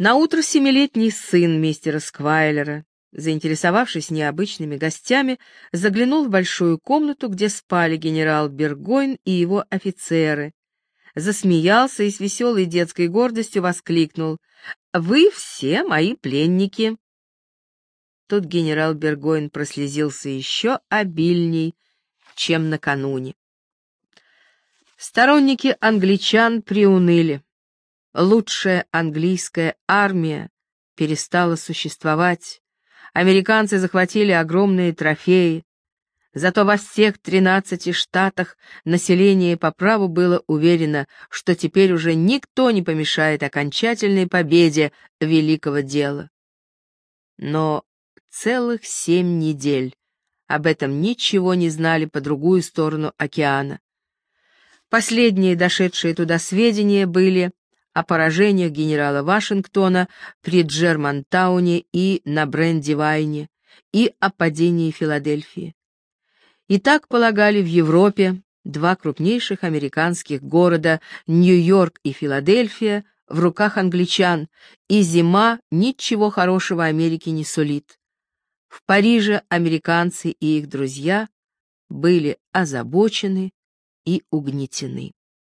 Наутро 7-летний сын мистера Сквайлера, заинтересовавшись необычными гостями, заглянул в большую комнату, где спали генерал Бургойн и его офицеры, засмеялся и с веселой детской гордостью воскликнул: «Вы все мои пленники!» Тут генерал Бургойн прослезился еще обильней, чем накануне. Сторонники англичан приуныли. Лучшая английская армия перестала существовать. Американцы захватили огромные трофеи. Зато во всех 13 штатах население по праву было уверено, что теперь уже никто не помешает окончательной победе великого дела. Но целых 7 недель об этом ничего не знали по другую сторону океана. Последние дошедшие туда сведения были о поражениях генерала Вашингтона при Джермантауне и на Брэндивайне, и о падении Филадельфии. И так полагали в Европе два крупнейших американских города, Нью-Йорк и Филадельфия, в руках англичан, и зима ничего хорошего Америке не сулит. В Париже американцы и их друзья были озабочены и угнетены.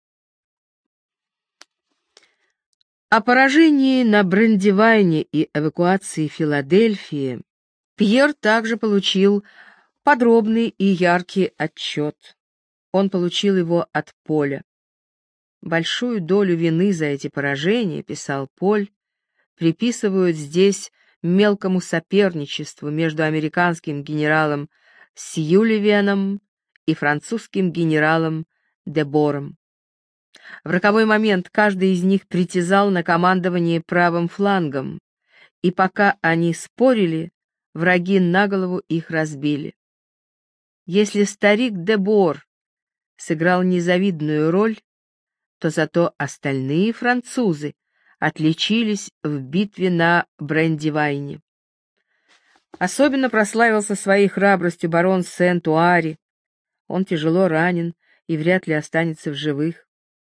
О поражении на Брэндивайне и эвакуации Филадельфии Пьер также получил подробный и яркий отчет. Он получил его от Поля. Большую долю вины за эти поражения, писал Поль, приписывают здесь мелкому соперничеству между американским генералом Сьюливеном и французским генералом Дебором. В роковой момент каждый из них притязал на командование правым флангом, и пока они спорили, враги на голову их разбили. Если старик Дебор сыграл незавидную роль, то зато остальные французы отличились в битве на Брэндивайне. Особенно прославился своей храбростью барон Сент-Уари. Он тяжело ранен и вряд ли останется в живых.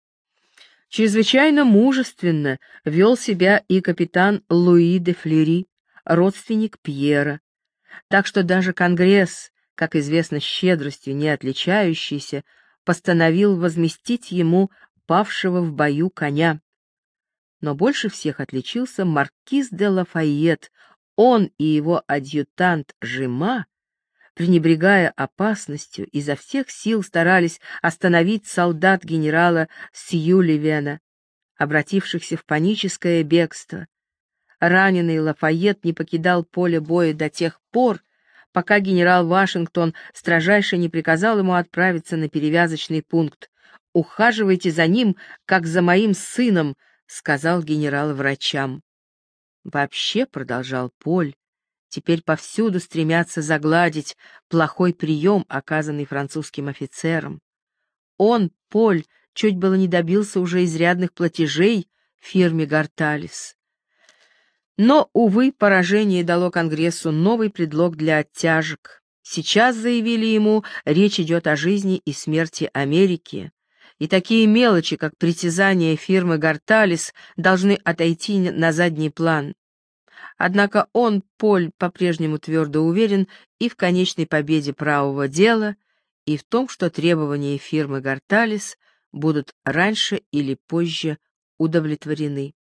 Чрезвычайно мужественно вел себя и капитан Луи де Флери, родственник Пьера, так что даже Конгресс, как известно, щедростью не отличающийся, постановил возместить ему павшего в бою коня. Но больше всех отличился маркиз де Лафайет. Он и его адъютант Жима, пренебрегая опасностью, изо всех сил старались остановить солдат генерала Сьюливена, обратившихся в паническое бегство. Раненый Лафайет не покидал поле боя до тех пор, пока генерал Вашингтон строжайше не приказал ему отправиться на перевязочный пункт. «Ухаживайте за ним, как за моим сыном», — сказал генерал врачам. Вообще, — продолжал Поль, — теперь повсюду стремятся загладить плохой прием, оказанный французским офицерам. Он, Поль, чуть было не добился уже изрядных платежей фирме Гарталис. Но, увы, поражение дало Конгрессу новый предлог для оттяжек. Сейчас, заявили ему, речь идет о жизни и смерти Америки, и такие мелочи, как притязания фирмы Гарталис, должны отойти на задний план. Однако он, Поль, по-прежнему твердо уверен и в конечной победе правого дела, и в том, что требования фирмы Гарталис будут раньше или позже удовлетворены.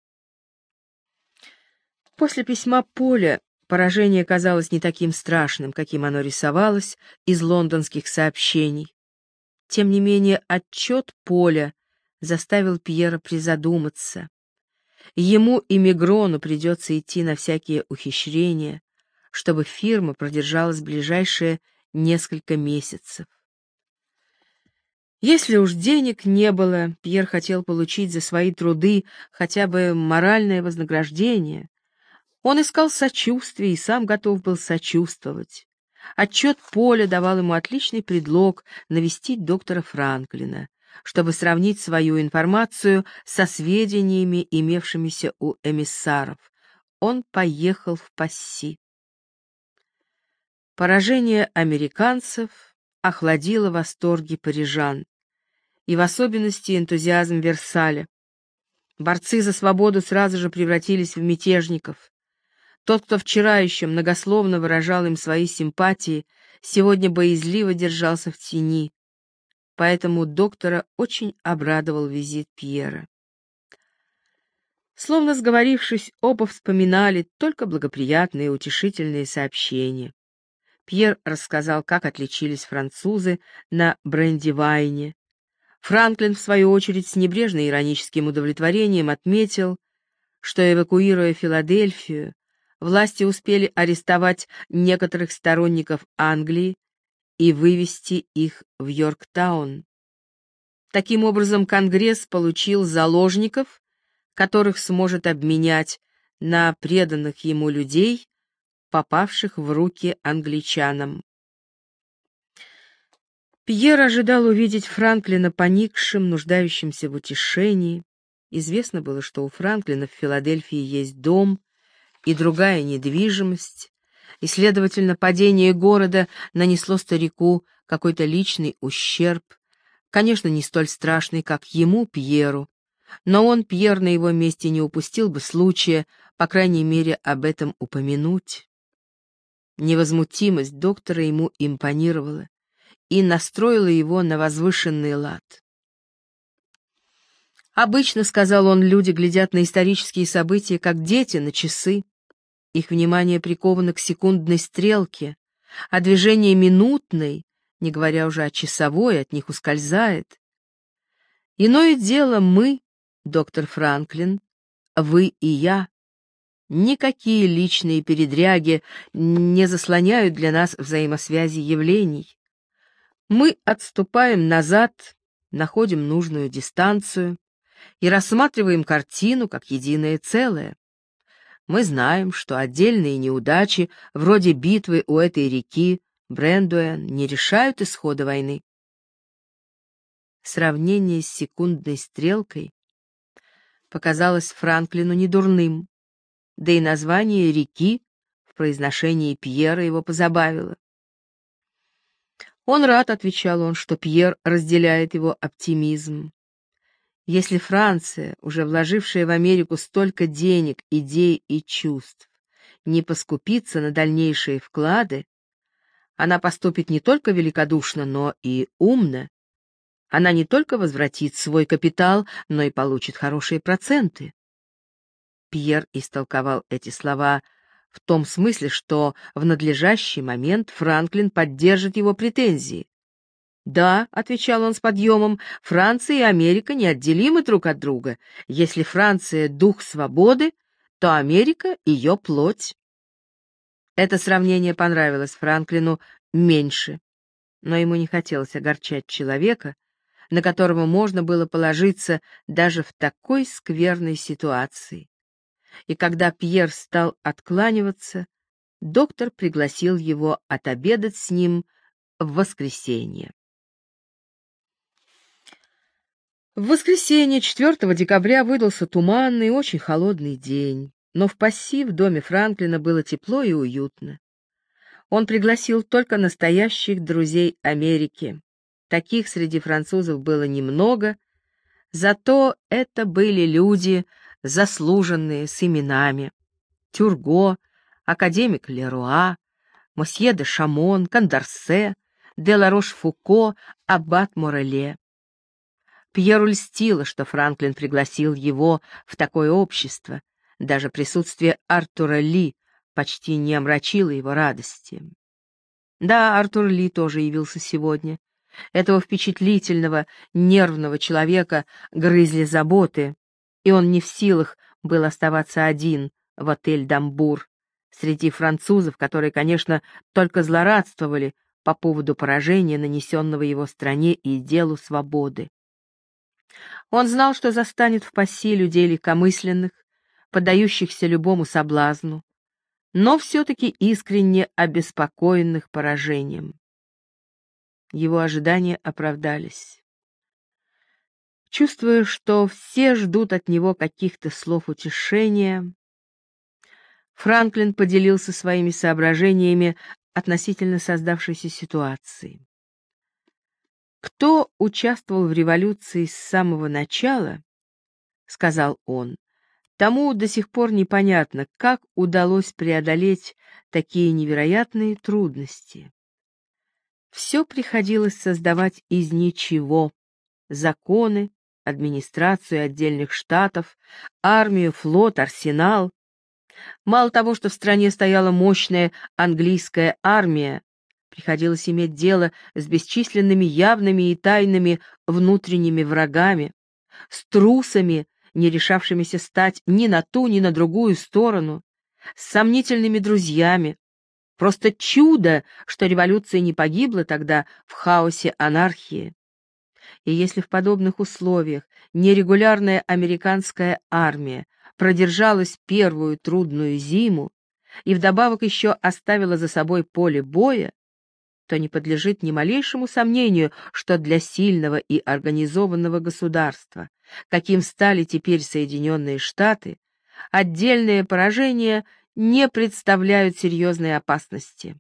После письма Поля поражение казалось не таким страшным, каким оно рисовалось из лондонских сообщений. Тем не менее, отчет Поля заставил Пьера призадуматься. Ему и Мегрону придется идти на всякие ухищрения, чтобы фирма продержалась ближайшие несколько месяцев. Если уж денег не было, Пьер хотел получить за свои труды хотя бы моральное вознаграждение. Он искал сочувствия и сам готов был сочувствовать. Отчет Поля давал ему отличный предлог навестить доктора Франклина, чтобы сравнить свою информацию со сведениями, имевшимися у эмиссаров. Он поехал в Пасси. Поражение американцев охладило восторги парижан, и в особенности энтузиазм Версаля. Борцы за свободу сразу же превратились в мятежников. Тот, кто вчера еще многословно выражал им свои симпатии, сегодня боязливо держался в тени. Поэтому доктора очень обрадовал визит Пьера. Словно сговорившись, оба вспоминали только благоприятные и утешительные сообщения. Пьер рассказал, как отличились французы на Брандивайне. Франклин, в свою очередь, с небрежно-ироническим удовлетворением отметил, что, эвакуируя Филадельфию, власти успели арестовать некоторых сторонников Англии и вывести их в Йорктаун. Таким образом, Конгресс получил заложников, которых сможет обменять на преданных ему людей, попавших в руки англичанам. Пьер ожидал увидеть Франклина поникшим, нуждающимся в утешении. Известно было, что у Франклина в Филадельфии есть дом и другая недвижимость, и, следовательно, падение города нанесло старику какой-то личный ущерб, конечно, не столь страшный, как ему, Пьеру, но он, Пьер, на его месте не упустил бы случая, по крайней мере, об этом упомянуть. Невозмутимость доктора ему импонировала и настроила его на возвышенный лад. «Обычно, — сказал он, — люди глядят на исторические события, как дети на часы. Их внимание приковано к секундной стрелке, а движение минутной, не говоря уже о часовой, от них ускользает. Иное дело мы, доктор Франклин, вы и я. Никакие личные передряги не заслоняют для нас взаимосвязи явлений. Мы отступаем назад, находим нужную дистанцию и рассматриваем картину как единое целое. Мы знаем, что отдельные неудачи, вроде битвы у этой реки Брандуэн, не решают исхода войны. Сравнение с секундной стрелкой показалось Франклину недурным, да и название реки в произношении Пьера его позабавило. «Он рад, — отвечал он, — что Пьер разделяет его оптимизм. Если Франция, уже вложившая в Америку столько денег, идей и чувств, не поскупится на дальнейшие вклады, она поступит не только великодушно, но и умно. Она не только возвратит свой капитал, но и получит хорошие проценты». Пьер истолковал эти слова в том смысле, что в надлежащий момент Франклин поддержит его претензии. «Да, — отвечал он с подъемом, — Франция и Америка неотделимы друг от друга. Если Франция — дух свободы, то Америка — ее плоть». Это сравнение понравилось Франклину меньше, но ему не хотелось огорчать человека, на которого можно было положиться даже в такой скверной ситуации. И когда Пьер стал откланиваться, доктор пригласил его отобедать с ним в воскресенье. В воскресенье, 4 декабря, выдался туманный и очень холодный день, но в Пасси, в доме Франклина, было тепло и уютно. Он пригласил только настоящих друзей Америки. Таких среди французов было немного, зато это были люди, заслуженные, с именами: Тюрго, академик Леруа, мосье де Шамон, Кондорсе, де Ларош-Фуко, аббат Мореле. Пьеру льстило, что Франклин пригласил его в такое общество. Даже присутствие Артура Ли почти не омрачило его радости. Да, Артур Ли тоже явился сегодня. Этого впечатлительного, нервного человека грызли заботы, и он не в силах был оставаться один в отель «Дамбур» среди французов, которые, конечно, только злорадствовали по поводу поражения, нанесенного его стране и делу свободы. Он знал, что застанет в Пасси людей легкомысленных, поддающихся любому соблазну, но все-таки искренне обеспокоенных поражением. Его ожидания оправдались. Чувствуя, что все ждут от него каких-то слов утешения, Франклин поделился своими соображениями относительно создавшейся ситуации. Кто участвовал в революции с самого начала, сказал он. Тому до сих пор непонятно, как удалось преодолеть такие невероятные трудности. Все приходилось создавать из ничего. Законы, администрацию отдельных штатов, армию, флот, арсенал. Мало того, что в стране стояла мощная английская армия, приходилось иметь дело с бесчисленными явными и тайными внутренними врагами, с трусами, не решавшимися стать ни на ту, ни на другую сторону, с сомнительными друзьями. Просто чудо, что революция не погибла тогда в хаосе анархии. И если в подобных условиях нерегулярная американская армия продержалась первую трудную зиму и вдобавок еще оставила за собой поле боя, то не подлежит ни малейшему сомнению, что для сильного и организованного государства, каким стали теперь Соединенные Штаты, отдельные поражения не представляют серьезной опасности.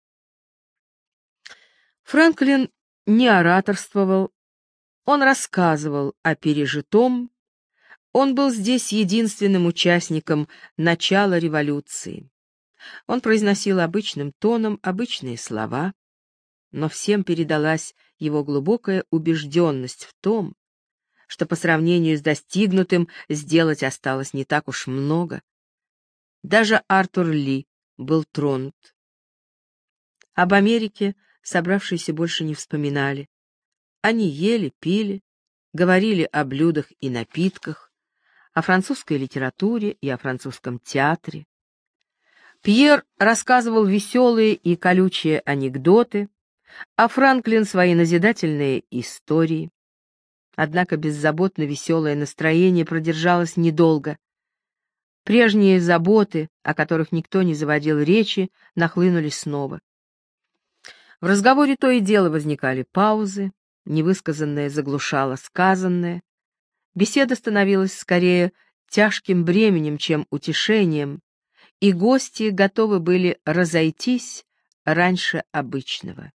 Франклин не ораторствовал, он рассказывал о пережитом, он был здесь единственным участником начала революции. Он произносил обычным тоном обычные слова, но всем передалась его глубокая убежденность в том, что по сравнению с достигнутым сделать осталось не так уж много. Даже Артур Ли был тронут. Об Америке собравшиеся больше не вспоминали. Они ели, пили, говорили о блюдах и напитках, о французской литературе и о французском театре. Пьер рассказывал веселые и колючие анекдоты, а Франклин свои назидательные истории. Однако беззаботно веселое настроение продержалось недолго. Прежние заботы, о которых никто не заводил речи, нахлынули снова. В разговоре то и дело возникали паузы, невысказанное заглушало сказанное. Беседа становилась скорее тяжким бременем, чем утешением, и гости готовы были разойтись раньше обычного.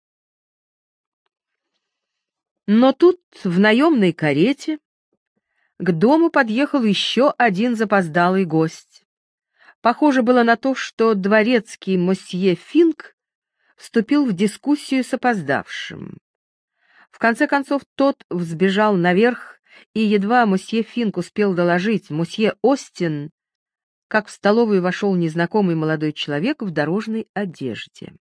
Но тут, в наемной карете, к дому подъехал еще один запоздалый гость. Похоже было на то, что дворецкий мосье Финк вступил в дискуссию с опоздавшим. В конце концов, тот взбежал наверх, и едва мосье Финк успел доложить мосье Остин, как в столовую вошел незнакомый молодой человек в дорожной одежде.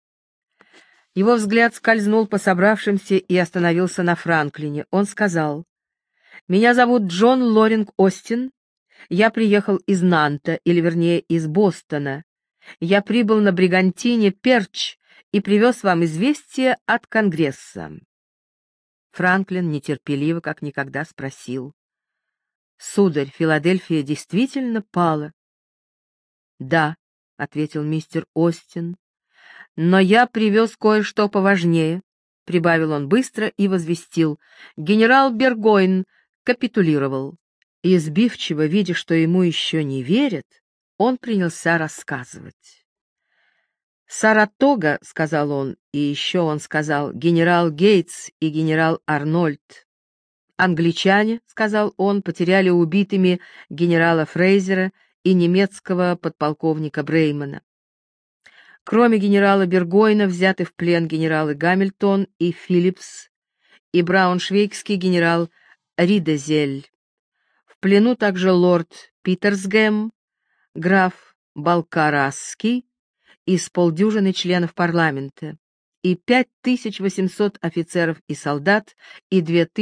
Его взгляд скользнул по собравшимся и остановился на Франклине. Он сказал: «Меня зовут Джон Лоринг Остин. Я приехал из Нанта, или вернее из Бостона. Я прибыл на бригантине «Перч» и привез вам известие от Конгресса». Франклин нетерпеливо, как никогда, спросил: «Сударь, Филадельфия действительно пала?» «Да», — ответил мистер Остин, — «но я привез кое-что поважнее», — прибавил он быстро и возвестил: «генерал Бергойн капитулировал». И сбивчиво, видя, что ему еще не верят, он принялся рассказывать. «Саратога», — сказал он, и еще он сказал: «генерал Гейтс и генерал Арнольд». «Англичане», — сказал он, — «потеряли убитыми генерала Фрейзера и немецкого подполковника Бреймана. Кроме генерала Бергойна взяты в плен генералы Гамильтон и Филлипс и брауншвейгский генерал Ридезель. В плену также лорд Питерсгэм, граф Балкарасский и с полдюжины членов парламента, и 5800 офицеров и солдат, и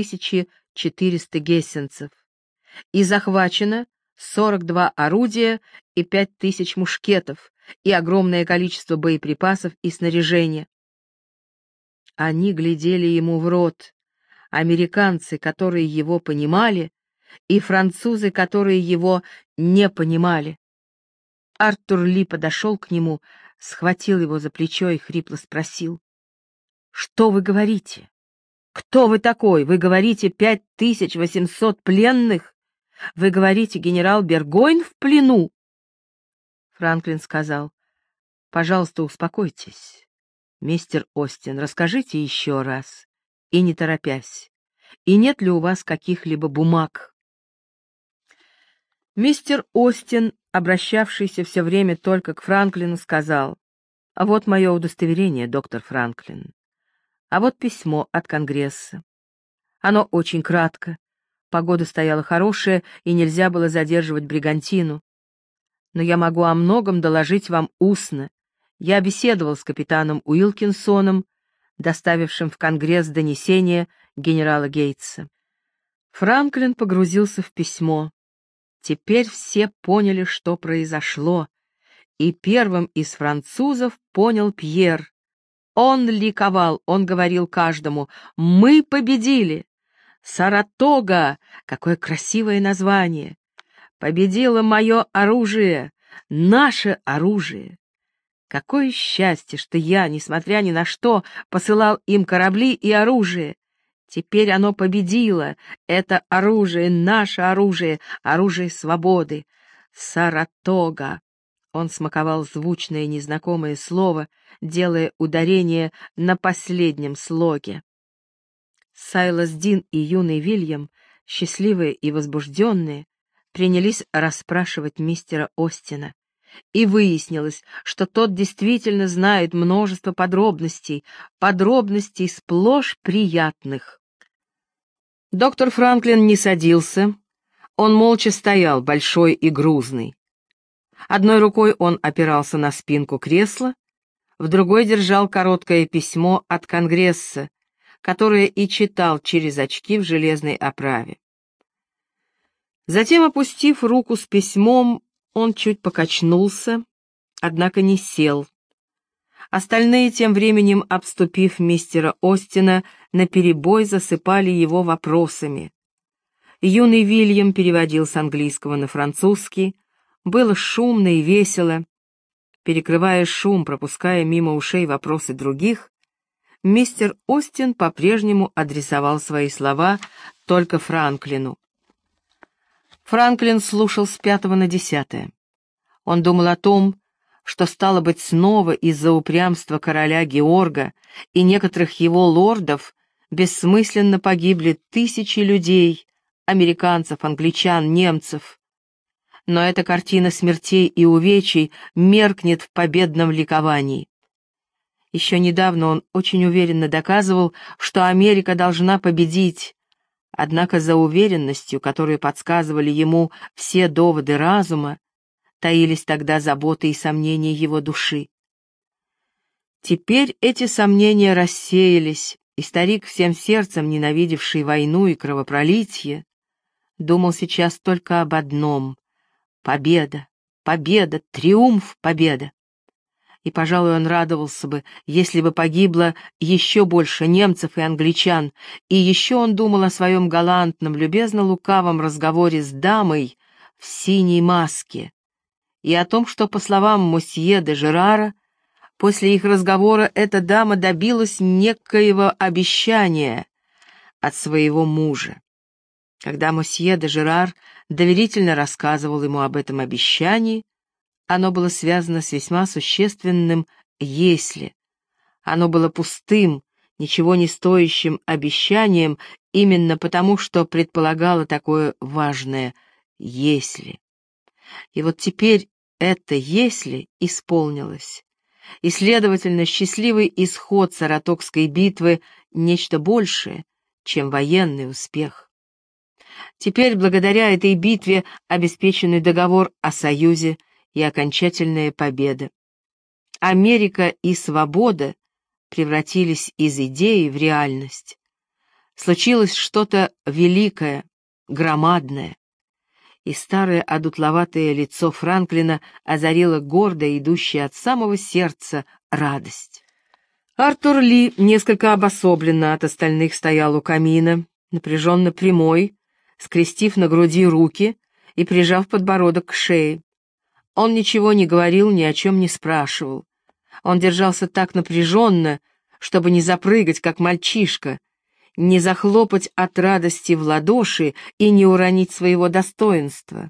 2400 гессенцев. И захвачено 42 орудия и 5000 мушкетов, и огромное количество боеприпасов и снаряжения. Они глядели ему в рот, американцы, которые его понимали, и французы, которые его не понимали. Артур Ли подошел к нему, схватил его за плечо и хрипло спросил: «Что вы говорите? Кто вы такой? Вы говорите 5800 пленных? Вы говорите, генерал Бергойн в плену?» Франклин сказал: «Пожалуйста, успокойтесь. Мистер Остин, расскажите еще раз, и не торопясь. И нет ли у вас каких-либо бумаг?» Мистер Остин, обращавшийся все время только к Франклину, сказал: «А вот мое удостоверение, доктор Франклин. А вот письмо от Конгресса. Оно очень кратко. Погода стояла хорошая, и нельзя было задерживать бригантину. Но я могу о многом доложить вам устно. Я беседовал с капитаном Уилкинсоном, доставившим в Конгресс донесение генерала Гейтса». Франклин погрузился в письмо. Теперь все поняли, что произошло, и первым из французов понял Пьер. Он ликовал, он говорил каждому: «Мы победили! Саратога! Какое красивое название! Победило мое оружие, наше оружие! Какое счастье, что я, несмотря ни на что, посылал им корабли и оружие! Теперь оно победило, это оружие, наше оружие, оружие свободы! Саратога!» Он смаковал звучное незнакомое слово, делая ударение на последнем слоге. Сайлас Дин и юный Вильям, счастливые и возбужденные, принялись расспрашивать мистера Остина. И выяснилось, что тот действительно знает множество подробностей, подробностей сплошь приятных. Доктор Франклин не садился, он молча стоял, большой и грузный. Одной рукой он опирался на спинку кресла, в другой держал короткое письмо от Конгресса, которое и читал через очки в железной оправе. Затем, опустив руку с письмом, он чуть покачнулся, однако не сел. Остальные, тем временем, обступив мистера Остина, наперебой засыпали его вопросами. Юный Вильям переводил с английского на французский. Было шумно и весело. Перекрывая шум, пропуская мимо ушей вопросы других, мистер Остин по-прежнему адресовал свои слова только Франклину. Франклин слушал с 5 на 10. Он думал о том, что, стало быть, снова из-за упрямства короля Георга и некоторых его лордов бессмысленно погибли тысячи людей, американцев, англичан, немцев. Но эта картина смертей и увечий меркнет в победном ликовании. Еще недавно он очень уверенно доказывал, что Америка должна победить, однако за уверенностью, которую подсказывали ему все доводы разума, таились тогда заботы и сомнения его души. Теперь эти сомнения рассеялись, и старик, всем сердцем ненавидевший войну и кровопролитие, думал сейчас только об одном — победа, победа, триумф, победа. И, пожалуй, он радовался бы, если бы погибло еще больше немцев и англичан, и еще он думал о своем галантном, любезно-лукавом разговоре с дамой в синей маске, и о том, что, по словам мосье де Жерара, после их разговора эта дама добилась некоего обещания от своего мужа. Когда мосье де Жерар доверительно рассказывал ему об этом обещании, оно было связано с весьма существенным «если». Оно было пустым, ничего не стоящим обещанием именно потому, что предполагало такое важное «если». И вот теперь это «если» исполнилось, и, следовательно, счастливый исход Саратогской битвы — нечто большее, чем военный успех. Теперь, благодаря этой битве, обеспеченный договор о союзе и окончательная победа. Америка и свобода превратились из идеи в реальность. Случилось что-то великое, громадное. И старое одутловатое лицо Франклина озарило гордо идущая от самого сердца радость. Артур Ли несколько обособленно от остальных стоял у камина, напряженно прямой, скрестив на груди руки и прижав подбородок к шее. Он ничего не говорил, ни о чем не спрашивал. Он держался так напряженно, чтобы не запрыгать, как мальчишка, не захлопать от радости в ладоши и не уронить своего достоинства.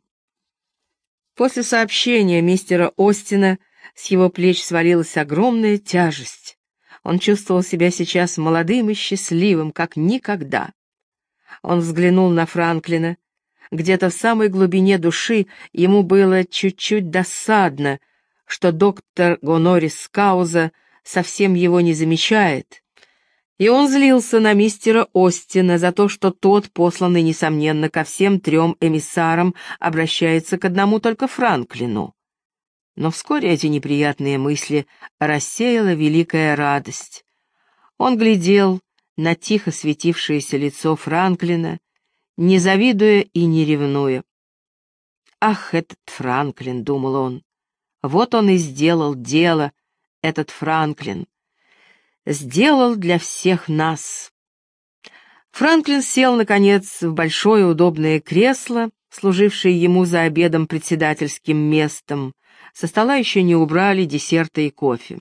После сообщения мистера Остина с его плеч свалилась огромная тяжесть. Он чувствовал себя сейчас молодым и счастливым, как никогда. Он взглянул на Франклина. Где-то в самой глубине души ему было чуть-чуть досадно, что доктор Гонорис Кауза совсем его не замечает, и он злился на мистера Остина за то, что тот, посланный, несомненно, ко всем 3 эмиссарам, обращается к одному только Франклину. Но вскоре эти неприятные мысли рассеяла великая радость. Он глядел на тихо светившееся лицо Франклина, не завидуя и не ревнуя. «Ах, этот Франклин!» — думал он. «Вот он и сделал дело, этот Франклин. Сделал для всех нас». Франклин сел, наконец, в большое удобное кресло, служившее ему за обедом председательским местом. Со стола еще не убрали десерты и кофе.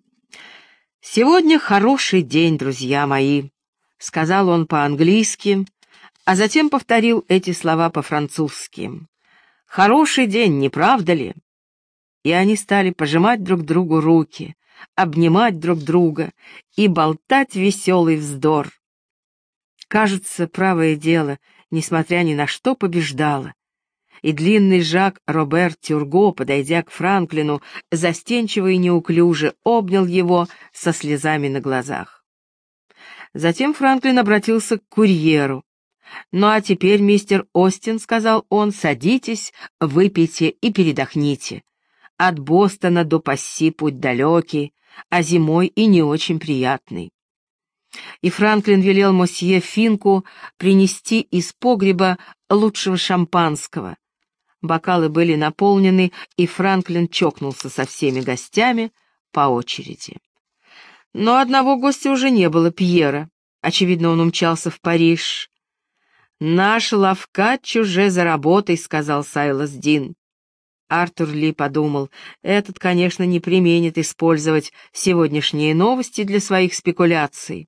«Сегодня хороший день, друзья мои», — сказал он по-английски, а затем повторил эти слова по-французски. «Хороший день, не правда ли?» И они стали пожимать друг другу руки, обнимать друг друга и болтать веселый вздор. Кажется, правое дело, несмотря ни на что, побеждало. И длинный Жак Робер Тюрго, подойдя к Франклину, застенчиво и неуклюже обнял его со слезами на глазах. Затем Франклин обратился к курьеру. «Ну а теперь, мистер Остин, — сказал он, — садитесь, выпейте и передохните. От Бостона до Пасси путь далекий, а зимой и не очень приятный». И Франклин велел мосье Финку принести из погреба лучшего шампанского. Бокалы были наполнены, и Франклин чокнулся со всеми гостями по очереди. Но одного гостя уже не было, Пьера. Очевидно, он умчался в Париж. «Наш Лавкач уже за работой», — сказал Сайлас Дин. Артур Ли подумал, этот, конечно, не преминет использовать сегодняшние новости для своих спекуляций.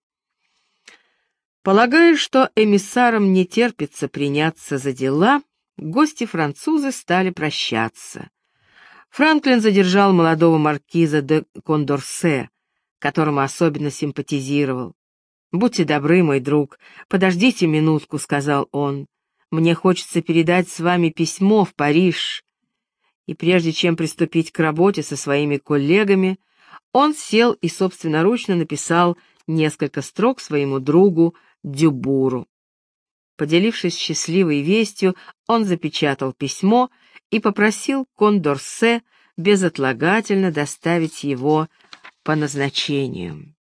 Полагая, что эмиссарам не терпится приняться за дела, гости-французы стали прощаться. Франклин задержал молодого маркиза де Кондорсе, которому особенно симпатизировал. «Будьте добры, мой друг, подождите минутку», — сказал он. «Мне хочется передать с вами письмо в Париж». И прежде чем приступить к работе со своими коллегами, он сел и собственноручно написал несколько строк своему другу Дюбуру. Поделившись счастливой вестью, он запечатал письмо и попросил Кондорсе безотлагательно доставить его по назначению.